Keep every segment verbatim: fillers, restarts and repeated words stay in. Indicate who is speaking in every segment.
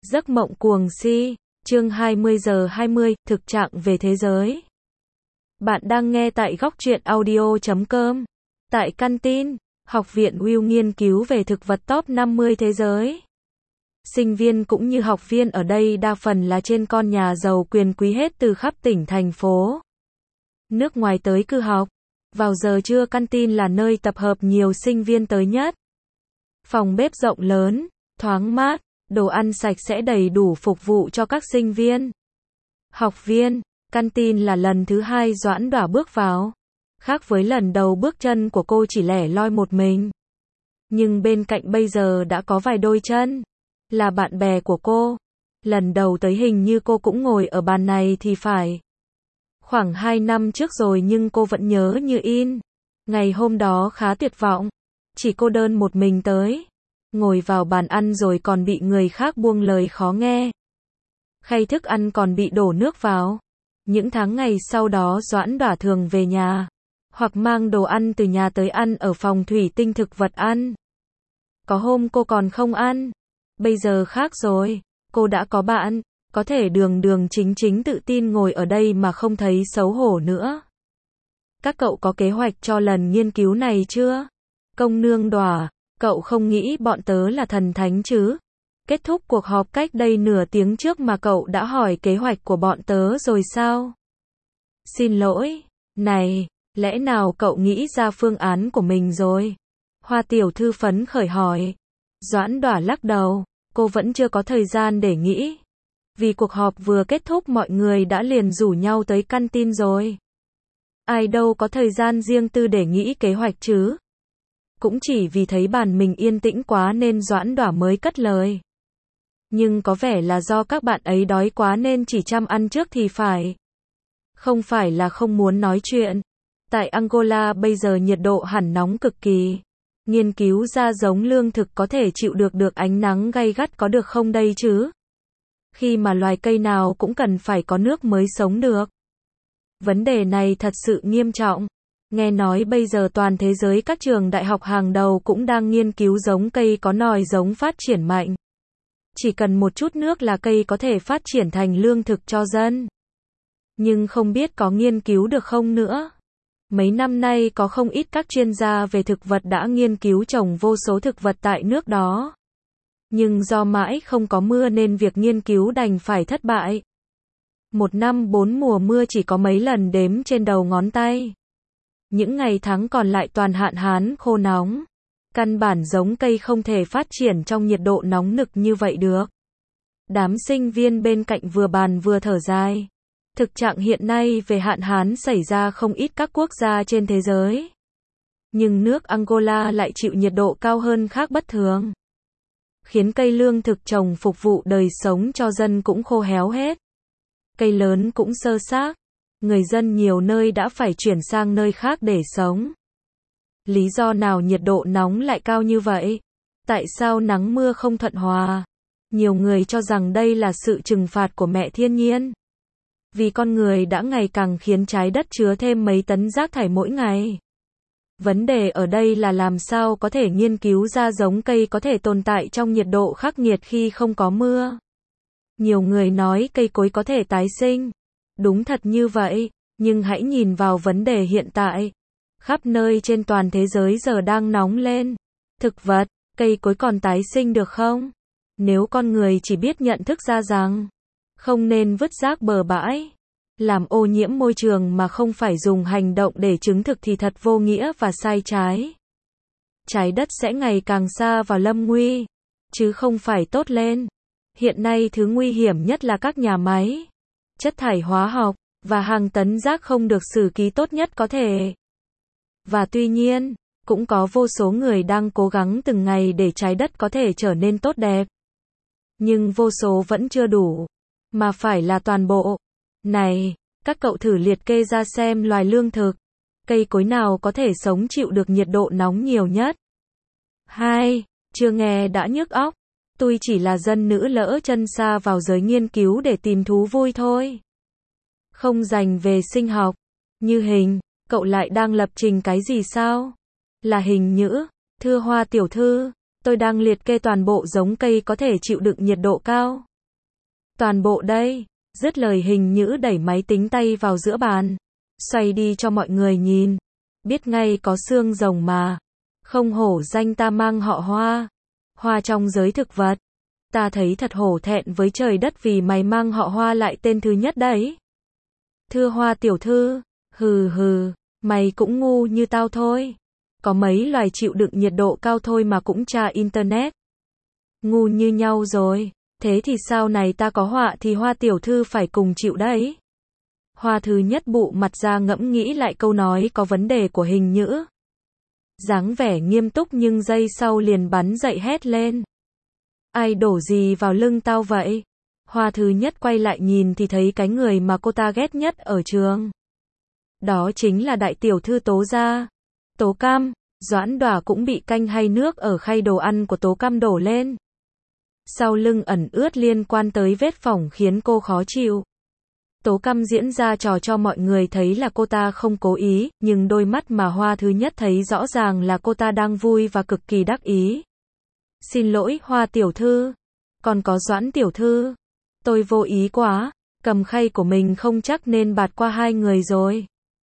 Speaker 1: Giấc mộng cuồng si, chương hai mươi giờ hai mươi, thực trạng về thế giới. Bạn đang nghe tại góc truyện audio chấm com. Tại căn tin, Học viện Will nghiên cứu về thực vật top năm mươi thế giới. Sinh viên cũng như học viên ở đây đa phần là trên con nhà giàu quyền quý hết từ khắp tỉnh thành phố. Nước ngoài tới cư học. Vào giờ trưa căn tin là nơi tập hợp nhiều sinh viên tới nhất. Phòng bếp rộng lớn, thoáng mát, đồ ăn sạch sẽ đầy đủ phục vụ cho các sinh viên. Học viên, căn tin là lần thứ hai Doãn Đỏa bước vào. Khác với lần đầu bước chân của cô chỉ lẻ loi một mình. Nhưng bên cạnh bây giờ đã có vài đôi chân. Là bạn bè của cô. Lần đầu tới hình như cô cũng ngồi ở bàn này thì phải. Khoảng hai năm trước rồi nhưng cô vẫn nhớ như in. Ngày hôm đó khá tuyệt vọng. Chỉ cô đơn một mình tới. Ngồi vào bàn ăn rồi còn bị người khác buông lời khó nghe. Khay thức ăn còn bị đổ nước vào. Những tháng ngày sau đó Doãn Đỏa thường về nhà. Hoặc mang đồ ăn từ nhà tới ăn ở phòng thủy tinh thực vật ăn. Có hôm cô còn không ăn. Bây giờ khác rồi. Cô đã có bạn. Có thể đường đường chính chính tự tin ngồi ở đây mà không thấy xấu hổ nữa. Các cậu có kế hoạch cho lần nghiên cứu này chưa? Công nương Đỏa, cậu không nghĩ bọn tớ là thần thánh chứ? Kết thúc cuộc họp cách đây nửa tiếng trước mà cậu đã hỏi kế hoạch của bọn tớ rồi sao? Xin lỗi, này, lẽ nào cậu nghĩ ra phương án của mình rồi? Hoa tiểu thư phấn khởi hỏi. Doãn Đỏa lắc đầu, cô vẫn chưa có thời gian để nghĩ. Vì cuộc họp vừa kết thúc mọi người đã liền rủ nhau tới căn tin rồi. Ai đâu có thời gian riêng tư để nghĩ kế hoạch chứ. Cũng chỉ vì thấy bàn mình yên tĩnh quá nên Doãn Đỏa mới cất lời. Nhưng có vẻ là do các bạn ấy đói quá nên chỉ chăm ăn trước thì phải. Không phải là không muốn nói chuyện. Tại Angola bây giờ nhiệt độ hẳn nóng cực kỳ. Nghiên cứu ra giống lương thực có thể chịu được được ánh nắng gay gắt có được không đây chứ? Khi mà loài cây nào cũng cần phải có nước mới sống được. Vấn đề này thật sự nghiêm trọng. Nghe nói bây giờ toàn thế giới các trường đại học hàng đầu cũng đang nghiên cứu giống cây có nòi giống phát triển mạnh. Chỉ cần một chút nước là cây có thể phát triển thành lương thực cho dân. Nhưng không biết có nghiên cứu được không nữa. Mấy năm nay có không ít các chuyên gia về thực vật đã nghiên cứu trồng vô số thực vật tại nước đó. Nhưng do mãi không có mưa nên việc nghiên cứu đành phải thất bại. Một năm bốn mùa mưa chỉ có mấy lần đếm trên đầu ngón tay. Những ngày tháng còn lại toàn hạn hán khô nóng. Căn bản giống cây không thể phát triển trong nhiệt độ nóng nực như vậy được. Đám sinh viên bên cạnh vừa bàn vừa thở dài. Thực trạng hiện nay về hạn hán xảy ra không ít các quốc gia trên thế giới. Nhưng nước Angola lại chịu nhiệt độ cao hơn khác bất thường. Khiến cây lương thực trồng phục vụ đời sống cho dân cũng khô héo hết. Cây lớn cũng xơ xác. Người dân nhiều nơi đã phải chuyển sang nơi khác để sống. Lý do nào nhiệt độ nóng lại cao như vậy? Tại sao nắng mưa không thuận hòa? Nhiều người cho rằng đây là sự trừng phạt của mẹ thiên nhiên. Vì con người đã ngày càng khiến trái đất chứa thêm mấy tấn rác thải mỗi ngày. Vấn đề ở đây là làm sao có thể nghiên cứu ra giống cây có thể tồn tại trong nhiệt độ khắc nghiệt khi không có mưa. Nhiều người nói cây cối có thể tái sinh. Đúng thật như vậy, nhưng hãy nhìn vào vấn đề hiện tại. Khắp nơi trên toàn thế giới giờ đang nóng lên. Thực vật, cây cối còn tái sinh được không? Nếu con người chỉ biết nhận thức ra rằng không nên vứt rác bừa bãi, làm ô nhiễm môi trường mà không phải dùng hành động để chứng thực thì thật vô nghĩa và sai trái. Trái đất sẽ ngày càng xa vào lâm nguy, chứ không phải tốt lên. Hiện nay thứ nguy hiểm nhất là các nhà máy, chất thải hóa học, và hàng tấn rác không được xử lý tốt nhất có thể. Và tuy nhiên, cũng có vô số người đang cố gắng từng ngày để trái đất có thể trở nên tốt đẹp. Nhưng vô số vẫn chưa đủ, mà phải là toàn bộ. Này, các cậu thử liệt kê ra xem loài lương thực, cây cối nào có thể sống chịu được nhiệt độ nóng nhiều nhất. Hai, chưa nghe đã nhức óc. Tôi chỉ là dân nữ lỡ chân xa vào giới nghiên cứu để tìm thú vui thôi. Không dành về sinh học. Như Hình, cậu lại đang lập trình cái gì sao? Là Hình Nhữ, thưa Hoa tiểu thư, tôi đang liệt kê toàn bộ giống cây có thể chịu đựng nhiệt độ cao. Toàn bộ đây. Dứt lời Hình Nhữ đẩy máy tính tay vào giữa bàn. Xoay đi cho mọi người nhìn. Biết ngay có xương rồng mà. Không hổ danh ta mang họ Hoa. Hoa trong giới thực vật. Ta thấy thật hổ thẹn với trời đất vì mày mang họ Hoa lại tên thứ nhất đấy. Thưa Hoa tiểu thư. Hừ hừ. Mày cũng ngu như tao thôi. Có mấy loài chịu đựng nhiệt độ cao thôi mà cũng tra internet. Ngu như nhau rồi. Thế thì sau này ta có họa thì Hoa tiểu thư phải cùng chịu đấy. Hoa thứ nhất bụ mặt ra ngẫm nghĩ lại câu nói có vấn đề của Hình Nhữ. Dáng vẻ nghiêm túc nhưng giây sau liền bắn dậy hét lên. Ai đổ gì vào lưng tao vậy? Hoa thứ nhất quay lại nhìn thì thấy cái người mà cô ta ghét nhất ở trường. Đó chính là đại tiểu thư Tố gia. Tố Cam. Doãn Đỏa cũng bị canh hay nước ở khay đồ ăn của Tố Cam đổ lên. Sau lưng ẩn ướt liên quan tới vết phỏng khiến cô khó chịu. Tố Cam diễn ra trò cho mọi người thấy là cô ta không cố ý, nhưng đôi mắt mà Hoa thứ nhất thấy rõ ràng là cô ta đang vui và cực kỳ đắc ý. Xin lỗi Hoa tiểu thư. Còn có Doãn tiểu thư. Tôi vô ý quá, cầm khay của mình không chắc nên bạt qua hai người rồi.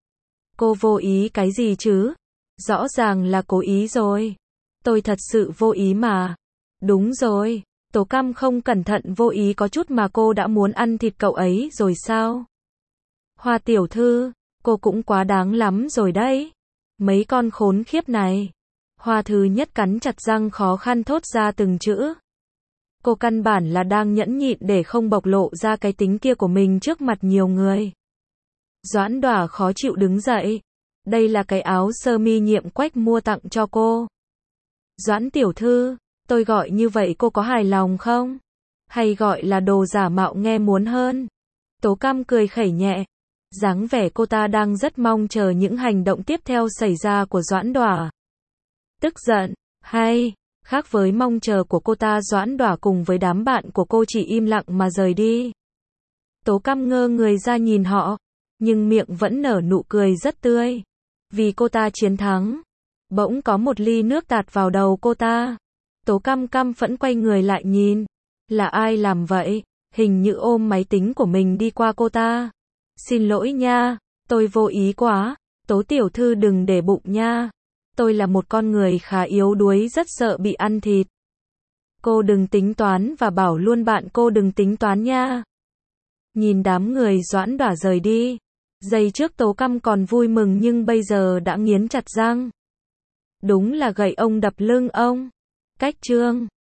Speaker 1: Cô vô ý cái gì chứ? Rõ ràng là cố ý rồi. Tôi thật sự vô ý mà. Đúng rồi. Tố Cam không cẩn thận vô ý có chút mà cô đã muốn ăn thịt cậu ấy rồi sao? Hoa tiểu thư, cô cũng quá đáng lắm rồi đấy. Mấy con khốn khiếp này. Hoa thứ nhất cắn chặt răng khó khăn thốt ra từng chữ. Cô căn bản là đang nhẫn nhịn để không bộc lộ ra cái tính kia của mình trước mặt nhiều người. Doãn Đỏa khó chịu đứng dậy. Đây là cái áo sơ mi Nhiệm Quách mua tặng cho cô. Doãn tiểu thư, tôi gọi như vậy cô có hài lòng không? Hay gọi là đồ giả mạo nghe muốn hơn? Tố Cam cười khẩy nhẹ. Dáng vẻ cô ta đang rất mong chờ những hành động tiếp theo xảy ra của Doãn Đỏa. Tức giận, hay, khác với mong chờ của cô ta, Doãn Đỏa cùng với đám bạn của cô chỉ im lặng mà rời đi. Tố Cam ngơ người ra nhìn họ, nhưng miệng vẫn nở nụ cười rất tươi. Vì cô ta chiến thắng. Bỗng có một ly nước tạt vào đầu cô ta. Tố Cam căm phẫn quay người lại nhìn. Là ai làm vậy? Hình Như ôm máy tính của mình đi qua cô ta. Xin lỗi nha, tôi vô ý quá. Tố tiểu thư đừng để bụng nha. Tôi là một con người khá yếu đuối, rất sợ bị ăn thịt. Cô đừng tính toán và bảo luôn bạn cô đừng tính toán nha. Nhìn đám người Doãn Đỏa rời đi. Giây trước Tố Cam còn vui mừng nhưng bây giờ đã nghiến chặt răng. Đúng là gậy ông đập lưng ông. Cách chương